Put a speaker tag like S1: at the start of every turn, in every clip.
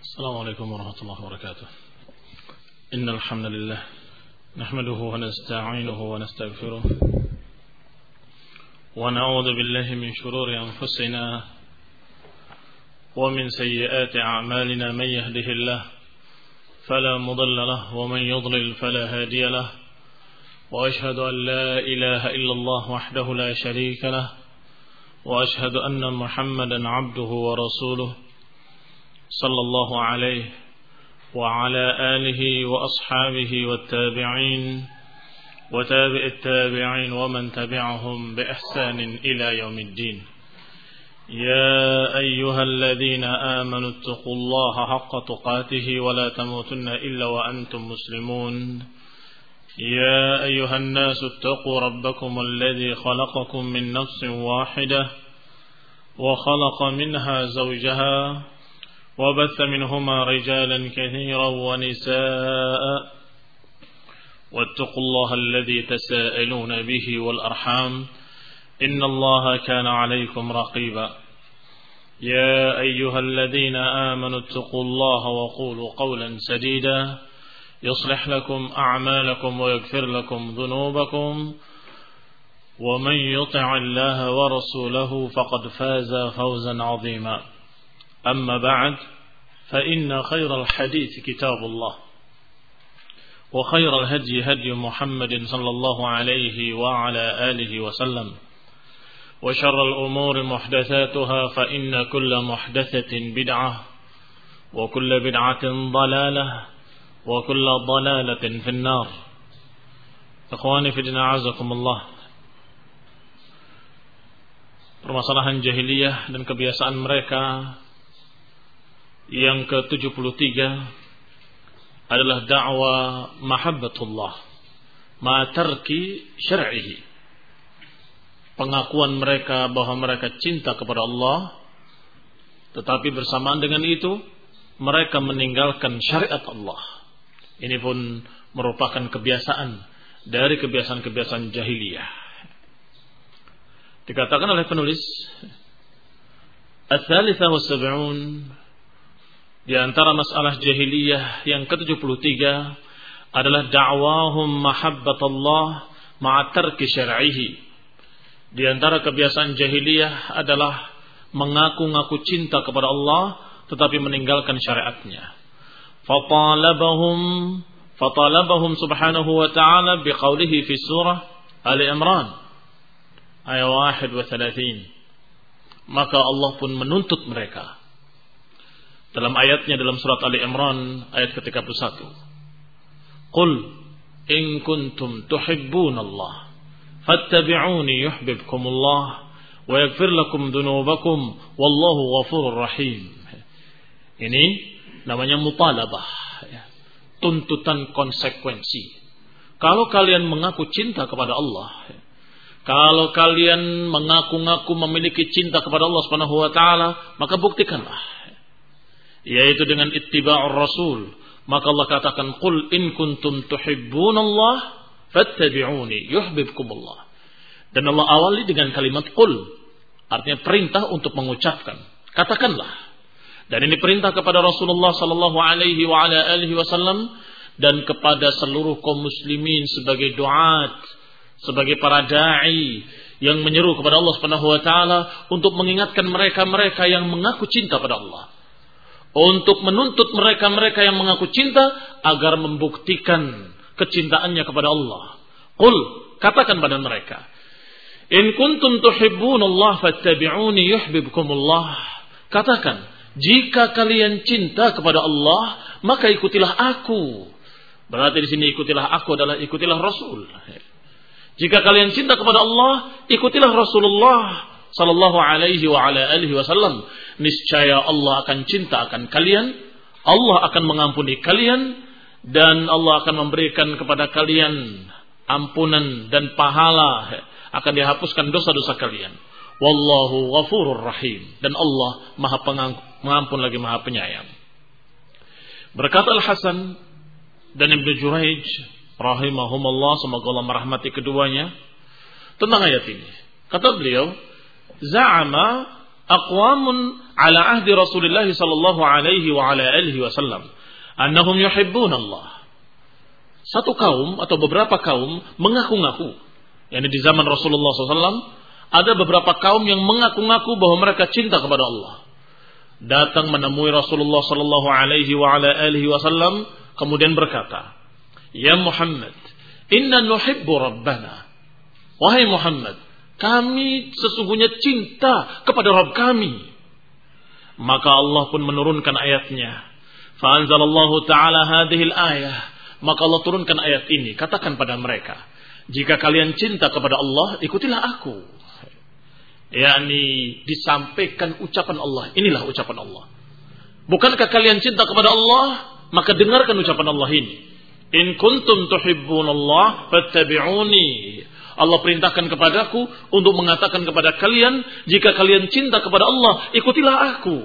S1: السلام عليكم ورحمة الله وبركاته. إن الحمد لله نحمده ونستعينه ونستغفره ونعوذ بالله من شرور أنفسنا ومن سيئات أعمالنا. من يهده الله فلا مضل له ومن يضلل فلا هادي له، وأشهد أن لا إله إلا الله وحده لا شريك له، وأشهد أن محمدا عبده ورسوله صلى الله عليه وعلى آله وأصحابه والتابعين وتابع التابعين ومن تبعهم بإحسان إلى يوم الدين. يا أيها الذين آمنوا اتقوا الله حق تقاته ولا تموتن إلا وأنتم مسلمون. يا أيها الناس اتقوا ربكم الذي خلقكم من نفس واحدة وخلق منها زوجها وبث منهما رجالا كثيرا ونساء، واتقوا الله الذي تساءلون به والأرحام إن الله كان عليكم رقيبا. يا أيها الذين آمنوا اتقوا الله وقولوا قولا سديدا يصلح لكم أعمالكم ويغفر لكم ذنوبكم، ومن يطع الله ورسوله فقد فاز فوزا عظيما. أما بعد، فإن خير الحديث كتاب الله، وخير الهدي هدي محمد صلى الله عليه وعلى آله وسلم، وشر الأمور محدثاتها فإن كل محدثة بدعة وكل بدعة ضلالة وكل ضلالة في النار. Ikhwani fi din, a'azakumullah. Permasalahan jahiliyah dan kebiasaan mereka yang ke-73 adalah da'wa mahabbatullah ma tarki syar'ihi. Pengakuan mereka bahwa mereka cinta kepada Allah, tetapi bersamaan dengan itu mereka meninggalkan syariat Allah. Ini pun merupakan kebiasaan dari kebiasaan-kebiasaan jahiliyah. Dikatakan oleh penulis Ats-Tsalitsah was-Sab'un, di antara masalah jahiliyah yang ke-73 adalah da'wahum mahabbatullah ma'a tarki syar'ihi. Di antara kebiasaan jahiliyah adalah mengaku-ngaku cinta kepada Allah tetapi meninggalkan syariatnya. Fatalabahum subhanahu wa ta'ala biqaulihi fi surah Ali Imran ayat 31. Maka Allah pun menuntut mereka dalam ayatnya dalam surat Ali Imran ayat ke-31. Qul in kuntum tuhibbunallah fattabi'uni yuhibbukumullah wa yaghfir lakum dhunubakum wallahu ghafurur rahim. Ini namanya mutalabah, tuntutan konsekuensi. Kalau kalian mengaku cinta kepada Allah, kalau kalian mengaku-ngaku memiliki cinta kepada Allah Subhanahu wa taala, maka buktikanlah, yaitu dengan ittiba'ur rasul. Maka Allah katakan, qul in kuntum tuhibbunallah fattabi'uni yuhibbukumullah. Dan Allah awali dengan kalimat qul, artinya perintah untuk mengucapkan. Katakanlah. Dan ini perintah kepada Rasulullah sallallahu alaihi wa ala alihi wasallam dan kepada seluruh kaum muslimin sebagai duat, sebagai para dai yang menyeru kepada Allah Subhanahu wa taala untuk mengingatkan mereka-mereka yang mengaku cinta pada Allah, untuk menuntut mereka-mereka yang mengaku cinta agar membuktikan kecintaannya kepada Allah. Qul, katakan pada mereka, in kuntum tuhibbunallah fattabi'uni yuhibbukumullah. Katakan, jika kalian cinta kepada Allah, maka ikutilah aku. Berarti di sini ikutilah aku adalah ikutilah Rasul. Jika kalian cinta kepada Allah, ikutilah Rasulullah sallallahu alaihi wa ala alihi wasallam. Niscaya Allah akan cinta akan kalian, Allah akan mengampuni kalian, dan Allah akan memberikan kepada kalian ampunan dan pahala, akan dihapuskan dosa-dosa kalian. Wallahu ghafurur rahim, dan Allah Maha Pengampun lagi Maha Penyayang. Berkata Al-Hasan dan Ibnu Jurayj rahimahumullah, semoga Allah merahmati keduanya, tentang ayat ini. Kata beliau, za'ama aqwamun ala ahdi Rasulullah sallallahu alaihi wa ala alihi wasallam annahum yuhibbuna Allah. Satu kaum atau beberapa kaum mengaku-ngaku, yakni di zaman Rasulullah SAW ada beberapa kaum yang mengaku-ngaku bahwa mereka cinta kepada Allah. Datang menemui Rasulullah sallallahu alaihi wa ala alihi wasallam kemudian berkata, "Ya Muhammad, inna nuhibbu rabbana." Wahai Muhammad, kami sesungguhnya cinta kepada Rabb kami. Maka Allah pun menurunkan ayatnya. Fa anzalallahu ta'ala hadhil ayah. Maka Allah turunkan ayat ini, katakan pada mereka, jika kalian cinta kepada Allah, ikutilah aku. yakni disampaikan ucapan Allah. Inilah ucapan Allah. Bukankah kalian cinta kepada Allah? Maka dengarkan ucapan Allah ini. In kuntum tuhibbunallah fattabi'uni. Allah perintahkan kepadaku untuk mengatakan kepada kalian, jika kalian cinta kepada Allah, ikutilah aku.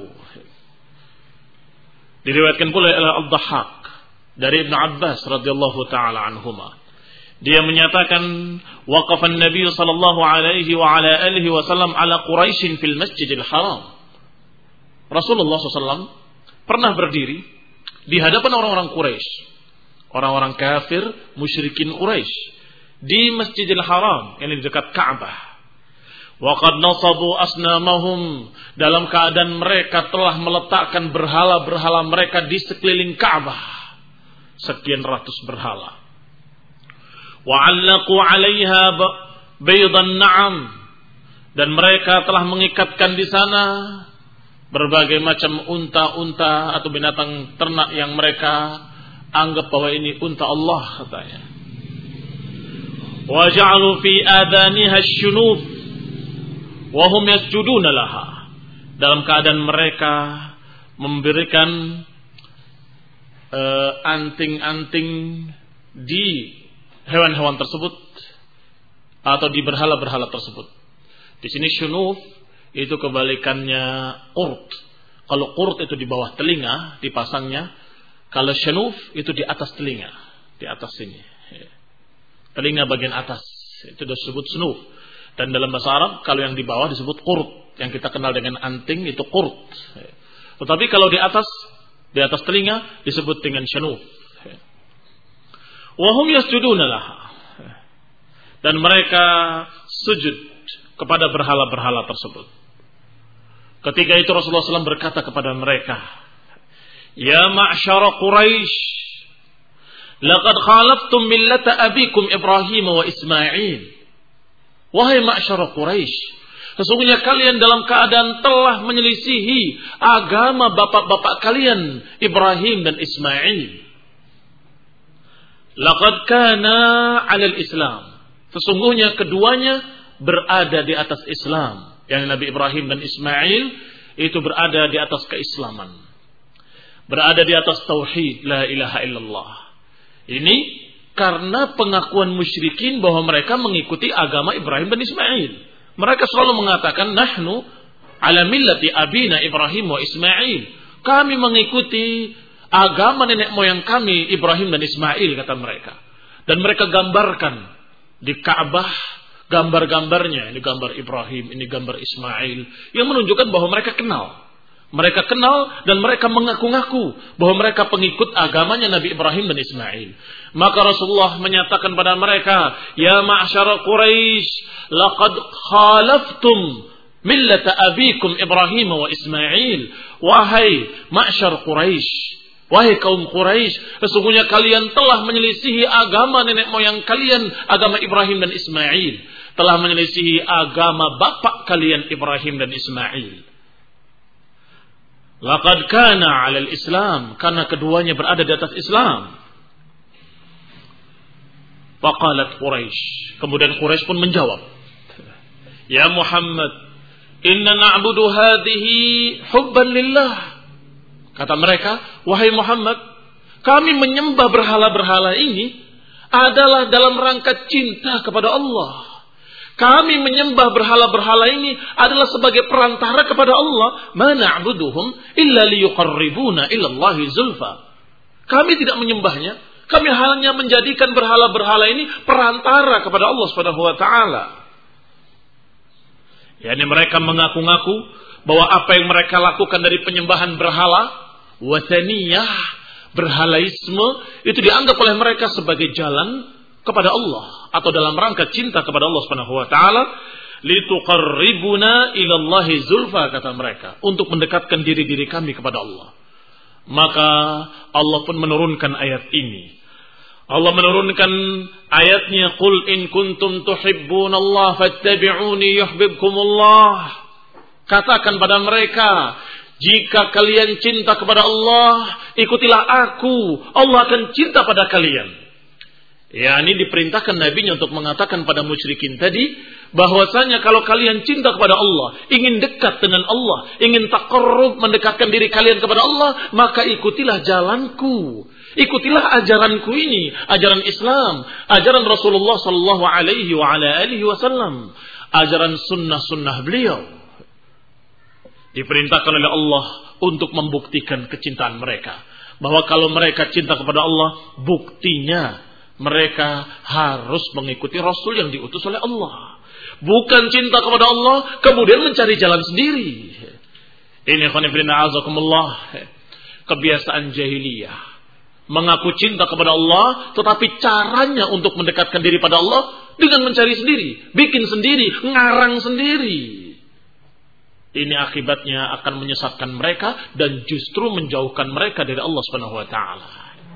S1: Diriwayatkan pula oleh Al-Dhahhak dari Ibn Abbas radhiyallahu taala anhuma. Dia menyatakan, waqafan Nabi sallallahu alaihi wa ala alihi wasallam ala Quraisy fil Masjidil Haram. Rasulullah SAW pernah berdiri di hadapan orang-orang Quraisy, orang-orang kafir, musyrikin Quraisy, di Masjidil Haram yang di dekat Ka'bah. Wa qad nasabu asnamahum, dalam keadaan mereka telah meletakkan berhala-berhala mereka di sekeliling Ka'bah. Sekian ratus berhala. Wa 'allaqu 'alaiha baydan na'am, dan mereka telah mengikatkan di sana berbagai macam unta-unta atau binatang ternak yang mereka anggap bahwa ini unta Allah katanya. Wa ja'alu fi adaniha asy-syunuf wa hum yasjuduna laha, dalam keadaan mereka memberikan anting-anting di hewan-hewan tersebut atau di berhala-berhala tersebut. Di sini syunuf itu kebalikannya qurt. Kalau qurt itu di bawah telinga dipasangnya, kalau syunuf itu di atas telinga, di atas sini. Telinga bagian atas itu disebut syunuf. Dan dalam bahasa Arab kalau yang di bawah disebut qurt, yang kita kenal dengan anting itu qurt. Tetapi kalau di atas telinga disebut dengan syunuf. Wa hum yasjuduna laha, dan mereka sujud kepada berhala-berhala tersebut. Ketika itu Rasulullah SAW berkata kepada mereka, ya ma'syara Quraisy, laqad khalaftum millata abikum Ibrahim wa Ismail. Wahai ma'syara Quraisy, sesungguhnya kalian dalam keadaan telah menyelisihi agama bapak-bapak kalian Ibrahim dan Ismail. Laqad kana 'alal Islam, sesungguhnya keduanya berada di atas Islam. Yang Nabi Ibrahim dan Ismail itu berada di atas keislaman, berada di atas tauhid la ilaha illallah. Ini karena pengakuan musyrikin bahwa mereka mengikuti agama Ibrahim dan Ismail. Mereka selalu mengatakan nahnu ala millati abina Ibrahim wa Ismail. Kami mengikuti agama nenek moyang kami Ibrahim dan Ismail, kata mereka. Dan mereka gambarkan di Ka'bah gambar-gambarnya, ini gambar Ibrahim, ini gambar Ismail, yang menunjukkan bahwa mereka kenal. Mereka kenal dan mereka mengaku-ngaku bahwa mereka pengikut agamanya Nabi Ibrahim dan Ismail. Maka Rasulullah menyatakan pada mereka, ya ma'syara Quraisy, laqad khalaftum millata abikum Ibrahim wa Ismail. Wahai ma'syar Quraisy, wahai kaum Quraisy, sesungguhnya kalian telah menyelisihi agama nenek moyang kalian, agama Ibrahim dan Ismail. Telah menyelisihi agama bapak kalian Ibrahim dan Ismail. Laqad kana 'alal Islam, karena keduanya berada di atas Islam. Faqalat Quraisy, kemudian Quraisy pun menjawab, ya Muhammad, inna na'budu hadhihi hubban lillah. Kata mereka, wahai Muhammad, kami menyembah berhala-berhala ini adalah dalam rangka cinta kepada Allah. Kami menyembah berhala-berhala ini adalah sebagai perantara kepada Allah. Ma na'buduhum illa liyuqarribuna ilallahi zulfa. Kami tidak menyembahnya, kami hanya menjadikan berhala-berhala ini perantara kepada Allah Subhanahu wa taala. Yani mereka mengaku-ngaku bahwa apa yang mereka lakukan dari penyembahan berhala, wathaniyah, berhalaisme, itu dianggap oleh mereka sebagai jalan kepada Allah atau dalam rangka cinta kepada Allah Subhanahu wa taala, lituqarribuna ila Allahi zulfa, kata mereka, untuk mendekatkan diri kami kepada Allah. Maka Allah pun menurunkan ayat ini. Allah menurunkan ayatnya, qul in kuntum tuhibbunallaha fattabi'uni yuhibbukumullah. Katakan pada mereka, jika kalian cinta kepada Allah, ikutilah aku, Allah akan cinta pada kalian. Ya, ini diperintahkan nabinya untuk mengatakan pada musyrikin tadi, bahwasanya kalau kalian cinta kepada Allah, ingin dekat dengan Allah, ingin taqarrub, mendekatkan diri kalian kepada Allah, maka ikutilah jalanku. Ikutilah ajaranku ini, ajaran Islam, ajaran Rasulullah sallallahu alaihi wa ala alihi wasallam, ajaran sunnah-sunnah beliau. Diperintahkan oleh Allah untuk membuktikan kecintaan mereka. Bahwa kalau mereka cinta kepada Allah, buktinya mereka harus mengikuti Rasul yang diutus oleh Allah. Bukan cinta kepada Allah, kemudian mencari jalan sendiri. Ini kebiasaan jahiliyah. Mengaku cinta kepada Allah, tetapi caranya untuk mendekatkan diri pada Allah dengan mencari sendiri, bikin sendiri, ngarang sendiri. Ini akibatnya akan menyesatkan mereka dan justru menjauhkan mereka dari Allah Subhanahu wa taala.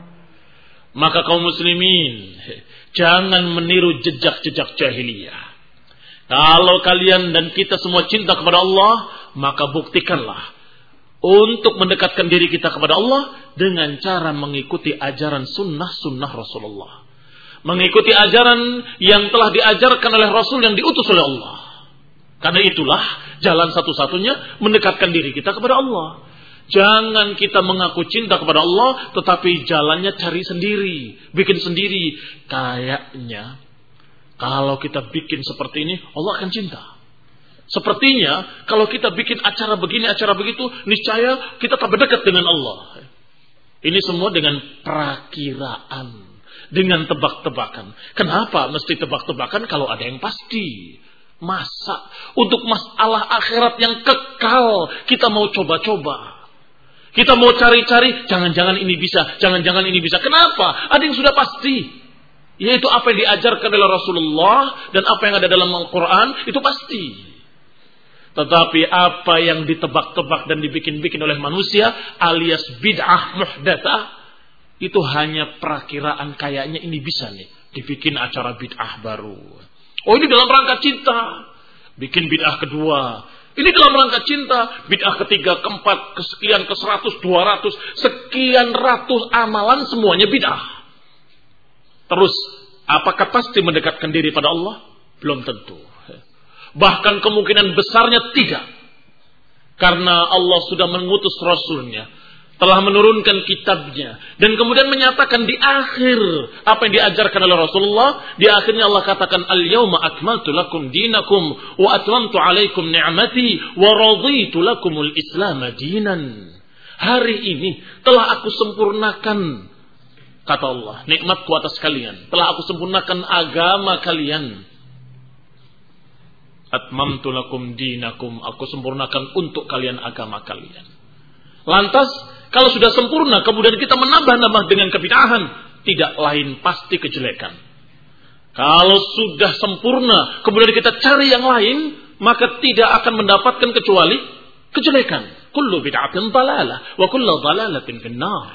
S1: Maka kaum muslimin, jangan meniru jejak-jejak jahiliyah. Kalau kalian dan kita semua cinta kepada Allah, maka buktikanlah untuk mendekatkan diri kita kepada Allah dengan cara mengikuti ajaran sunnah-sunnah Rasulullah. Mengikuti ajaran yang telah diajarkan oleh Rasul yang diutus oleh Allah. Karena itulah jalan satu-satunya mendekatkan diri kita kepada Allah. Jangan kita mengaku cinta kepada Allah, tetapi jalannya cari sendiri, bikin sendiri. Kayaknya kalau kita bikin seperti ini, Allah akan cinta. Sepertinya kalau kita bikin acara begini, acara begitu, niscaya kita tambah dekat dengan Allah. Ini semua dengan perakiraan, dengan tebak-tebakan. Kenapa mesti tebak-tebakan kalau ada yang pasti? Masa untuk masalah akhirat yang kekal kita mau coba-coba? Kita mau cari-cari, jangan-jangan ini bisa, jangan-jangan ini bisa. Kenapa? Ada yang sudah pasti. Yaitu apa yang diajarkan oleh Rasulullah dan apa yang ada dalam Al-Quran, itu pasti. Tetapi apa yang ditebak-tebak dan dibikin-bikin oleh manusia alias bid'ah muhdatsah, itu hanya perakiraan, kayaknya ini bisa nih dibikin acara bid'ah baru. Oh, ini dalam rangka cinta, bikin bid'ah kedua. Ini dalam rangka cinta, bid'ah ketiga, keempat, kesekian, ke-100, 200, sekian ratus amalan semuanya bid'ah. Terus, apakah pasti mendekatkan diri pada Allah? Belum tentu. Bahkan kemungkinan besarnya tidak. Karena Allah sudah mengutus Rasulnya, telah menurunkan kitabnya, dan kemudian menyatakan di akhir apa yang diajarkan oleh Rasulullah. Di akhirnya Allah katakan, al-yawma akmaltu lakum dinakum wa atmamtu alaikum ni'mati wa raditu lakumul islam dinan. Hari ini telah aku sempurnakan, kata Allah, nikmatku atas kalian. Telah aku sempurnakan agama kalian. Atmamtu lakum dinakum, aku sempurnakan untuk kalian agama kalian. Lantas, kalau sudah sempurna, kemudian kita menambah-nambah dengan kebid'ahan, tidak lain pasti kejelekan. Kalau sudah sempurna, kemudian kita cari yang lain, maka tidak akan mendapatkan kecuali kejelekan. Kullu bid'atin dalalah, wa kullu dalalatin finnar.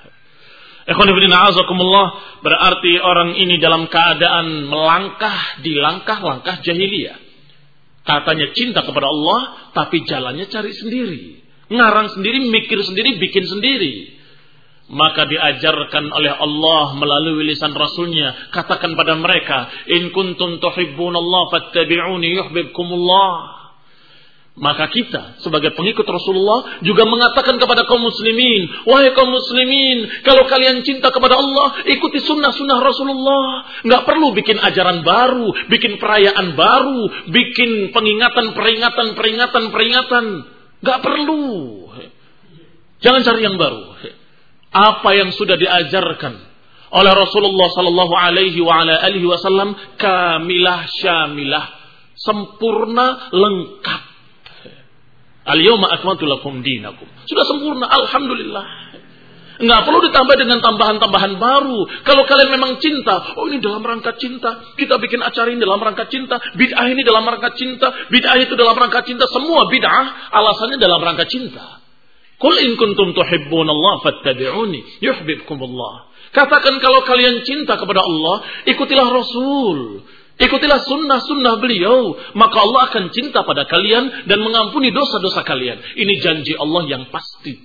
S1: Berarti orang ini dalam keadaan melangkah di langkah-langkah jahiliyah. Katanya cinta kepada Allah, tapi jalannya cari sendiri. Ngarang sendiri, mikir sendiri, bikin sendiri. Maka diajarkan oleh Allah melalui lisan Rasulnya, katakan pada mereka, in kuntum tuhibbunallah fattabi'uni yuhibbukumullah. Maka kita sebagai pengikut Rasulullah juga mengatakan kepada kaum muslimin, wahai kaum muslimin, kalau kalian cinta kepada Allah, ikuti sunnah-sunnah Rasulullah. Nggak perlu bikin ajaran baru, bikin perayaan baru, bikin peringatan. Nggak perlu. Jangan cari yang baru. Apa yang sudah diajarkan oleh Rasulullah sallallahu alaihi wasallam kamilah syamilah, sempurna, lengkap. Al-yawma akmaltu lakum dinakum. Sudah sempurna, alhamdulillah. Enggak perlu ditambah dengan tambahan-tambahan baru. Kalau kalian memang cinta, oh ini dalam rangka cinta, kita bikin acara ini dalam rangka cinta, bid'ah ini dalam rangka cinta, bid'ah itu dalam rangka cinta, semua bid'ah alasannya dalam rangka cinta. Qul in kuntum tuhibbunallaha fattabi'uni yuhibbukumullah. Katakan kalau kalian cinta kepada Allah, ikutilah Rasul. Ikutilah sunnah-sunnah beliau. Maka Allah akan cinta pada kalian dan mengampuni dosa-dosa kalian. Ini janji Allah yang pasti.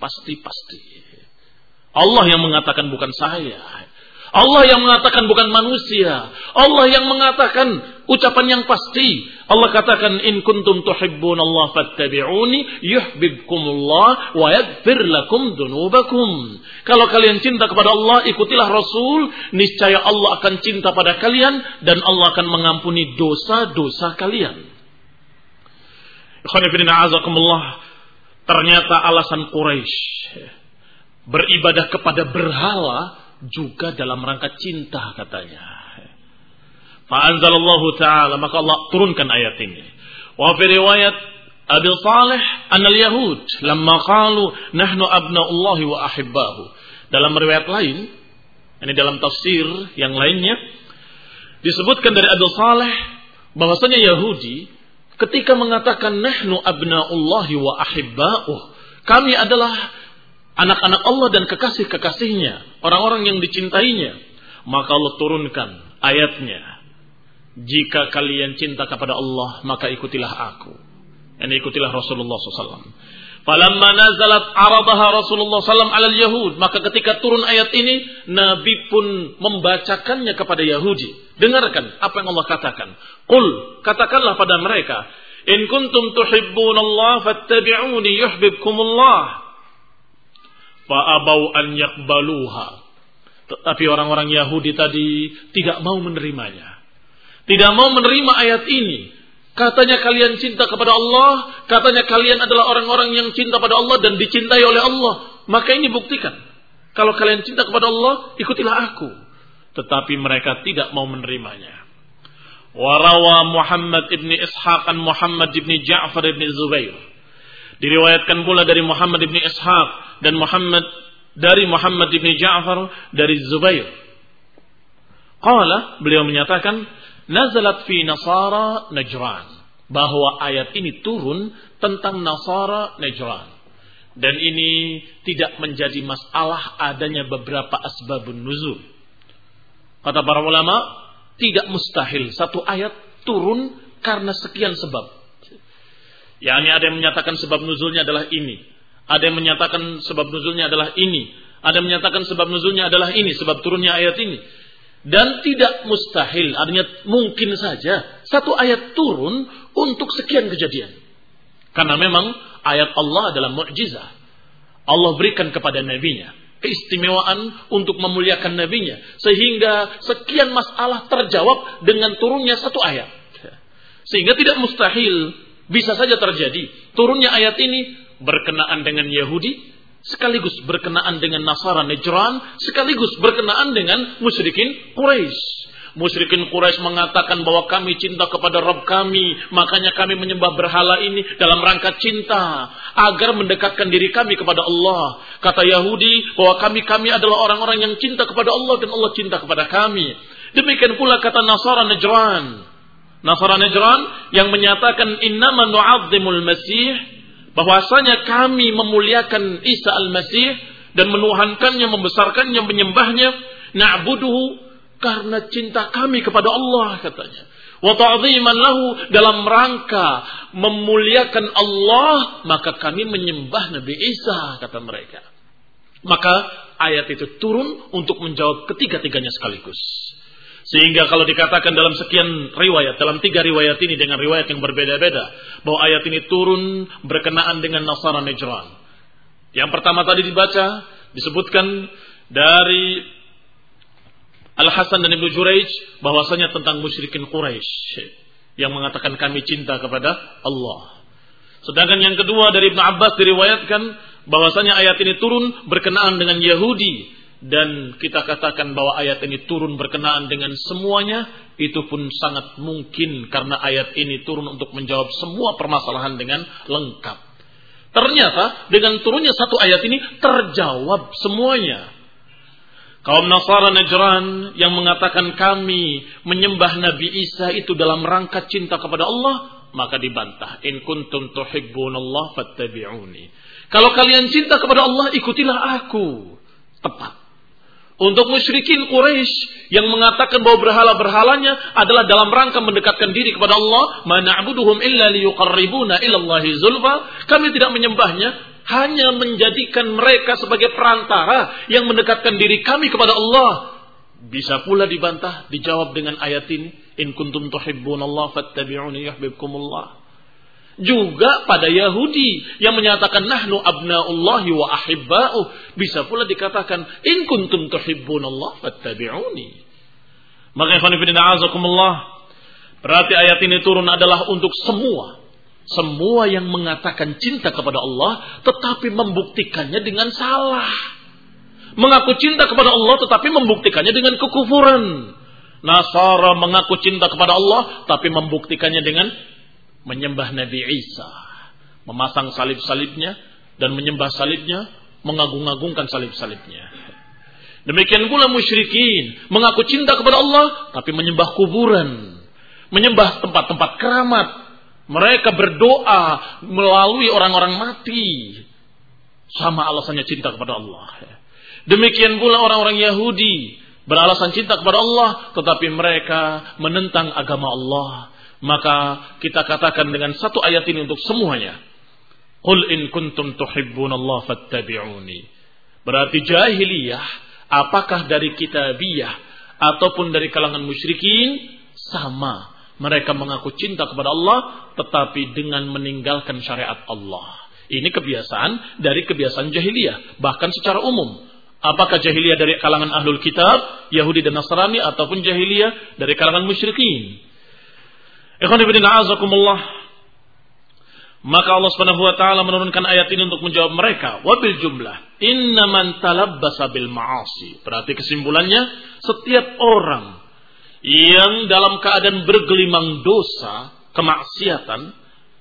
S1: Allah yang mengatakan, bukan saya. Allah yang mengatakan, bukan manusia. Allah yang mengatakan ucapan yang pasti. Allah katakan, in kuntum tuhibbunallaha fattabi'uni yuhibbukumullah wa yaghfir lakum dzunubakum. Kalau kalian cinta kepada Allah, ikutilah Rasul, niscaya Allah akan cinta pada kalian dan Allah akan mengampuni dosa-dosa kalian. Ikhwan fillah azakumullah, ternyata alasan Quraisy beribadah kepada berhala juga dalam rangka cinta katanya. Fa'anzalallahu ta'ala, maka Allah turunkan ayat ini. Wa fi riwayat Abi Salih anal Yahud lamma qalu nahnu abna'ullahi wa ahibbahu. Dalam riwayat lain, ini dalam tafsir yang lainnya, disebutkan dari Abi Salih bahwasanya Yahudi ketika mengatakan nahnu abna'ullahi wa ahibbahu, kami adalah anak-anak Allah dan kekasih-kekasihnya, orang-orang yang dicintainya, maka Allah turunkan ayatnya. Jika kalian cinta kepada Allah, maka ikutilah aku. Dan ikutilah Rasulullah SAW. Falamma nazalat aradaha Rasulullah SAW alal Yahud. Maka ketika turun ayat ini, Nabi pun membacakannya kepada Yahudi. Dengarkan apa yang Allah katakan. Qul, katakanlah pada mereka, in kuntum tuhibbunallah fattabi'uni yuhibbukumullah. Fa'abau an yakbaluha. Tetapi orang-orang Yahudi tadi tidak mau menerimanya. Tidak mau menerima ayat ini. Katanya kalian cinta kepada Allah. Katanya kalian adalah orang-orang yang cinta pada Allah dan dicintai oleh Allah. Maka ini buktikan. Kalau kalian cinta kepada Allah, ikutilah aku. Tetapi mereka tidak mau menerimanya. Warawa Muhammad ibn Ishaq an Muhammad ibn Ja'far ibn Zubair. Diriwayatkan pula dari Muhammad ibn Ishaq dan dari Muhammad ibn Ja'far dari Zubair. Qala, beliau menyatakan, nazalat fi Nasara Najran, bahwa ayat ini turun tentang Nasara Najran. Dan ini tidak menjadi masalah adanya beberapa asbabun nuzul. Kata para ulama, tidak mustahil satu ayat turun karena sekian sebab. Yani ada yang menyatakan sebab nuzulnya adalah ini. Ada yang menyatakan sebab nuzulnya adalah ini. Ada yang menyatakan sebab nuzulnya adalah ini, sebab turunnya ayat ini. Dan tidak mustahil, artinya mungkin saja satu ayat turun untuk sekian kejadian. Karena memang ayat Allah adalah mukjizah. Allah berikan kepada nabinya keistimewaan untuk memuliakan nabinya, sehingga sekian masalah terjawab dengan turunnya satu ayat. Sehingga tidak mustahil, bisa saja terjadi turunnya ayat ini berkenaan dengan Yahudi, sekaligus berkenaan dengan Nasara Najran, sekaligus berkenaan dengan musyrikin Quraisy. Musyrikin Quraisy mengatakan bahwa kami cinta kepada Rabb kami, makanya kami menyembah berhala ini dalam rangka cinta, agar mendekatkan diri kami kepada Allah. Kata Yahudi bahwa kami adalah orang-orang yang cinta kepada Allah dan Allah cinta kepada kami. Demikian pula kata Nasara Najran. Nasara Najran yang menyatakan innama nu'azzimul Masih, bahwasanya kami memuliakan Isa al-Masih dan menuhankannya, membesarkannya, menyembahnya, na'buduhu, karena cinta kami kepada Allah katanya. Wa ta'dhiman lahu, dalam rangka memuliakan Allah, maka kami menyembah Nabi Isa, kata mereka. Maka ayat itu turun untuk menjawab ketiga-tiganya sekaligus. Sehingga kalau dikatakan dalam sekian riwayat, dalam 3 riwayat ini dengan riwayat yang berbeda-beda, bahwa ayat ini turun berkenaan dengan Nasara Najran. Yang pertama tadi dibaca, disebutkan dari Al-Hasan dan Ibnu Jurayj, bahwasanya tentang musyrikin Quraisy yang mengatakan kami cinta kepada Allah. Sedangkan yang kedua dari Ibnu Abbas diriwayatkan bahwasanya ayat ini turun berkenaan dengan Yahudi. Dan kita katakan bahwa ayat ini turun berkenaan dengan semuanya, itu pun sangat mungkin karena ayat ini turun untuk menjawab semua permasalahan dengan lengkap. Ternyata dengan turunnya satu ayat ini terjawab semuanya. Kaum Nasara Najran yang mengatakan kami menyembah Nabi Isa itu dalam rangka cinta kepada Allah, maka dibantah. In kuntum tuhibbunallah fattabi'uni. Kalau kalian cinta kepada Allah, ikutilah aku. Tepat. Untuk musyrikin Quraisy yang mengatakan bahwa berhala-berhalanya adalah dalam rangka mendekatkan diri kepada Allah, ma na'buduhum illa liyuqarribuna ila Allahi zulfa, kami tidak menyembahnya hanya menjadikan mereka sebagai perantara yang mendekatkan diri kami kepada Allah. Bisa pula dibantah, dijawab dengan ayat ini, in kuntum tuhibbunallah fattabi'uni yuhibbukumullah. Juga pada Yahudi yang menyatakan nahnu abnaullahi wa ahibba'uh, bisa pula dikatakan in kuntum tuhibbunallah fattabi'uni. Maka ikhwan fillah azakumullah, berarti ayat ini turun adalah untuk semua yang mengatakan cinta kepada Allah tetapi membuktikannya dengan salah. Mengaku cinta kepada Allah tetapi membuktikannya dengan kekufuran. Nasara mengaku cinta kepada Allah tapi membuktikannya dengan menyembah Nabi Isa, memasang salib-salibnya dan menyembah salibnya, mengagung-agungkan salib-salibnya. Demikian pula musyrikin mengaku cinta kepada Allah tapi menyembah kuburan, menyembah tempat-tempat keramat. Mereka berdoa melalui orang-orang mati, sama alasannya cinta kepada Allah. Demikian pula orang-orang Yahudi beralasan cinta kepada Allah tetapi mereka menentang agama Allah. Maka kita katakan dengan satu ayat ini untuk semuanya. Qul in kuntum tuhibbunallah fattabi'uni. Berarti jahiliyah, apakah dari kitabiyah ataupun dari kalangan musyrikin, sama. Mereka mengaku cinta kepada Allah tetapi dengan meninggalkan syariat Allah. Ini kebiasaan dari kebiasaan jahiliyah, bahkan secara umum. Apakah jahiliyah dari kalangan ahlul kitab, Yahudi dan Nasrani, ataupun jahiliyah dari kalangan musyrikin. Ikhwan fillah azakumullah. Maka Allah Subhanahu wa taala menurunkan ayat ini untuk menjawab mereka. Wabil jumlah innaman talabbasa bil ma'asi. Berarti kesimpulannya, setiap orang yang dalam keadaan bergelimang dosa, kemaksiatan,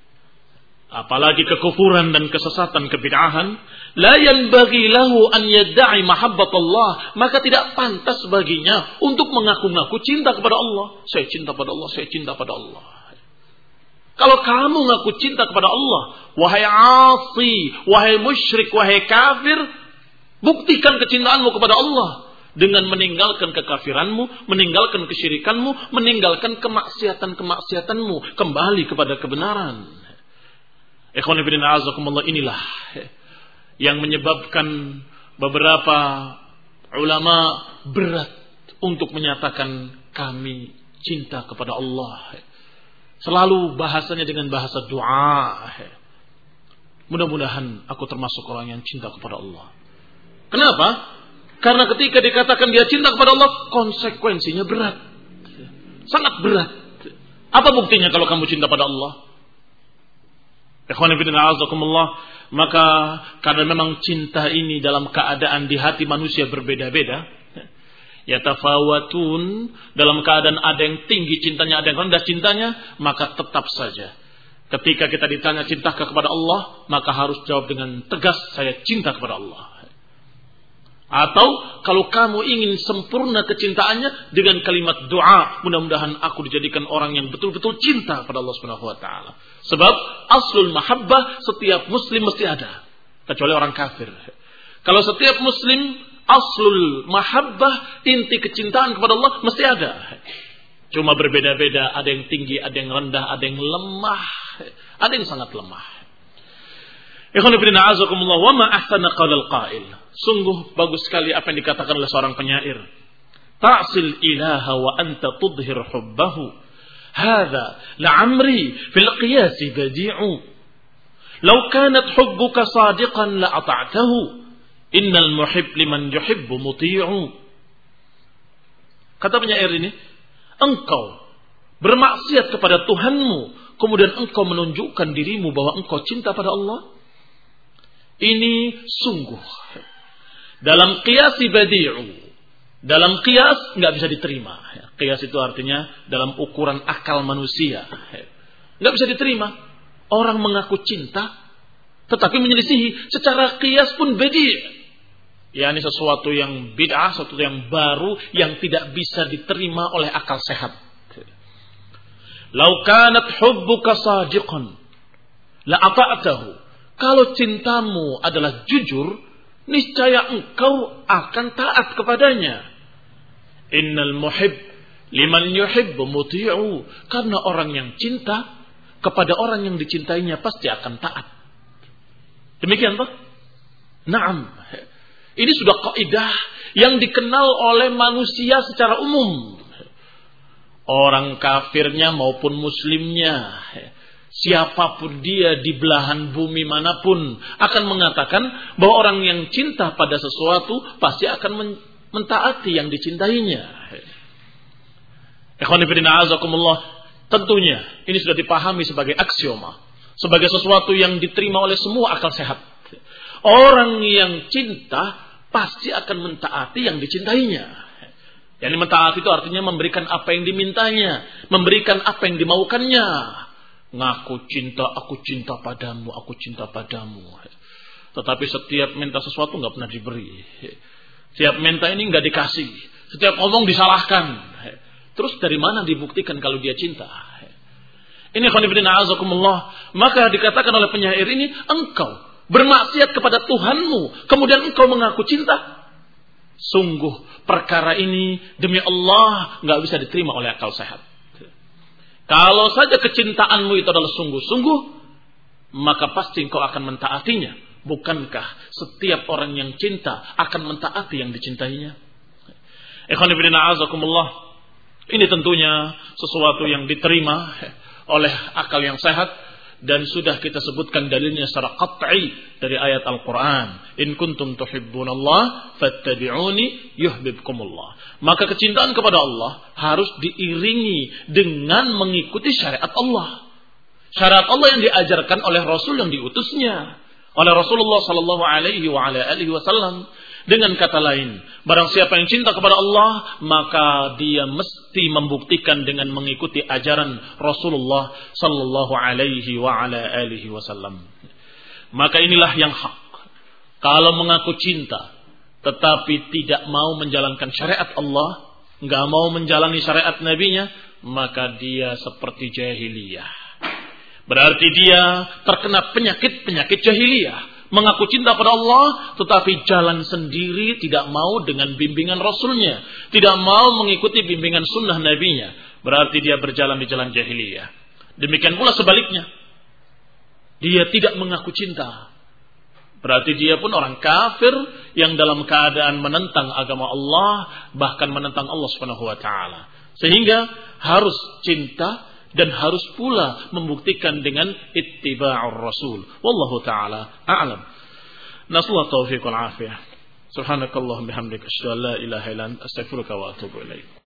S1: apalagi kekufuran dan kesesatan, kebid'ahan, la yanbaghi lahu an yadda'i mahabbatallah, maka tidak pantas baginya untuk mengaku-ngaku cinta kepada Allah. Saya cinta pada Allah, saya cinta pada Allah. Kalau kamu ngaku cinta kepada Allah, wahai asi, wahai musyrik, wahai kafir, buktikan kecintaanmu kepada Allah dengan meninggalkan kekafiranmu, meninggalkan kesyirikanmu, meninggalkan kemaksiatan-kemaksiatanmu, kembali kepada kebenaran. Ikhwan fillah azakumullah, inilah yang menyebabkan beberapa ulama berat untuk menyatakan kami cinta kepada Allah. Selalu bahasanya dengan bahasa doa. Mudah-mudahan aku termasuk orang yang cinta kepada Allah. Kenapa? Karena ketika dikatakan dia cinta kepada Allah, konsekuensinya berat. Sangat berat. Apa buktinya kalau kamu cinta pada Allah? Ikhwan fillah azakumullah, maka karena memang cinta ini dalam keadaan di hati manusia berbeda-beda, yatafawatun, dalam keadaan ada yang tinggi cintanya, ada yang rendah cintanya, maka tetap saja ketika kita ditanya cintakah kepada Allah, maka harus jawab dengan tegas, saya cinta kepada Allah. Atau kalau kamu ingin sempurna kecintaannya dengan kalimat doa, mudah-mudahan aku dijadikan orang yang betul-betul cinta kepada Allah Subhanahu wa taala. Sebab aslul mahabbah setiap muslim mesti ada, kecuali orang kafir. Kalau setiap muslim aslul mahabbah, inti kecintaan kepada Allah mesti ada. Cuma berbeda-beda, ada yang tinggi, ada yang rendah, ada yang lemah, ada yang sangat lemah. Ikhwan fillah azakumullah, wa ma ahsana qaulal qail. Sungguh bagus sekali apa yang dikatakan oleh seorang penyair. Ta'sil ilaha wa anta tudhhir hubbahu. Hadza la'amri fil qiyas badi'u. Law kanat hubbuka sadiqan la ata'tahu. Innal muhibb liman yuhibbu muti'u. Kata penyair ini, engkau bermaksiat kepada Tuhanmu, kemudian engkau menunjukkan dirimu bahwa engkau cinta pada Allah. Ini sungguh dalam qiyas badi'u. Dalam qiyas enggak bisa diterima. Qiyas itu artinya dalam ukuran akal manusia. Enggak bisa diterima. Orang mengaku cinta Tetapi menyelisihi secara qiyas pun badi'. Yani sesuatu yang bid'ah, sesuatu yang baru yang tidak bisa diterima oleh akal sehat. Lau kanat hubbuka sadiqan la ata'tahu. Kalau cintamu adalah jujur, niscaya engkau akan taat kepadanya. Innal muhib liman yuhibbu muti'u. Karena orang yang cinta kepada orang yang dicintainya pasti akan taat. Demikian toh? Naam. Ini sudah kaidah yang dikenal oleh manusia secara umum. Orang kafirnya maupun muslimnya, siapapun dia di belahan bumi manapun akan mengatakan bahwa orang yang cinta pada sesuatu pasti akan mentaati yang dicintainya. Ikhwan fillah azakumullah, tentunya ini sudah dipahami sebagai aksioma, sebagai sesuatu yang diterima oleh semua akal sehat. Orang yang cinta pasti akan mentaati yang dicintainya. Yang mentaati itu artinya memberikan apa yang dimintanya, memberikan apa yang dimaukannya. Ngaku cinta, aku cinta padamu, aku cinta padamu. Tetapi setiap minta sesuatu nggak pernah diberi. Setiap minta ini nggak dikasih. Setiap ngomong disalahkan. Terus dari mana dibuktikan kalau dia cinta? Ini khonifidina azakumullah. Maka dikatakan oleh penyair ini, engkau bermaksiat kepada Tuhanmu, kemudian engkau mengaku cinta. Sungguh perkara ini demi Allah nggak bisa diterima oleh akal sehat. Kalau saja kecintaanmu itu adalah sungguh-sungguh, maka pasti engkau akan mentaatinya. Bukankah setiap orang yang cinta akan mentaati yang dicintainya? Ikhwan fillah azakumullah. Ini tentunya sesuatu yang diterima oleh akal yang sehat. Dan sudah kita sebutkan dalilnya secara qat'i dari ayat Al-Quran. In kuntum tuhibbunallah fattabi'uni yuhibbukumullah. Maka kecintaan kepada Allah harus diiringi dengan mengikuti syariat Allah. Syariat Allah yang diajarkan oleh Rasul yang diutusnya. Oleh Rasulullah sallallahu alaihi wasallam. Dengan kata lain, barang siapa yang cinta kepada Allah, maka dia mesti membuktikan dengan mengikuti ajaran Rasulullah sallallahu alaihi wasallam. Maka inilah yang hak. Kalau mengaku cinta, tetapi tidak mau menjalankan syariat Allah, enggak mau menjalani syariat Nabi-Nya, maka dia seperti jahiliyah. Berarti dia terkena penyakit jahiliyah. Mengaku cinta pada Allah, tetapi jalan sendiri, tidak mau dengan bimbingan Rasulnya, tidak mau mengikuti bimbingan sunnah Nabi-Nya. Berarti dia berjalan di jalan jahiliyah. Demikian pula sebaliknya, dia tidak mengaku cinta, berarti dia pun orang kafir yang dalam keadaan menentang agama Allah, bahkan menentang Allah Subhanahu wa taala. Sehingga harus cinta dan harus pula membuktikan dengan ittiba'ur rasul. Wallahu ta'ala a'lam. Nasallahu taufiq wal afiyah. Subhanakallahumma bihamdika asyhadu an la ilaha illa anta astaghfiruka wa atubu ilaik.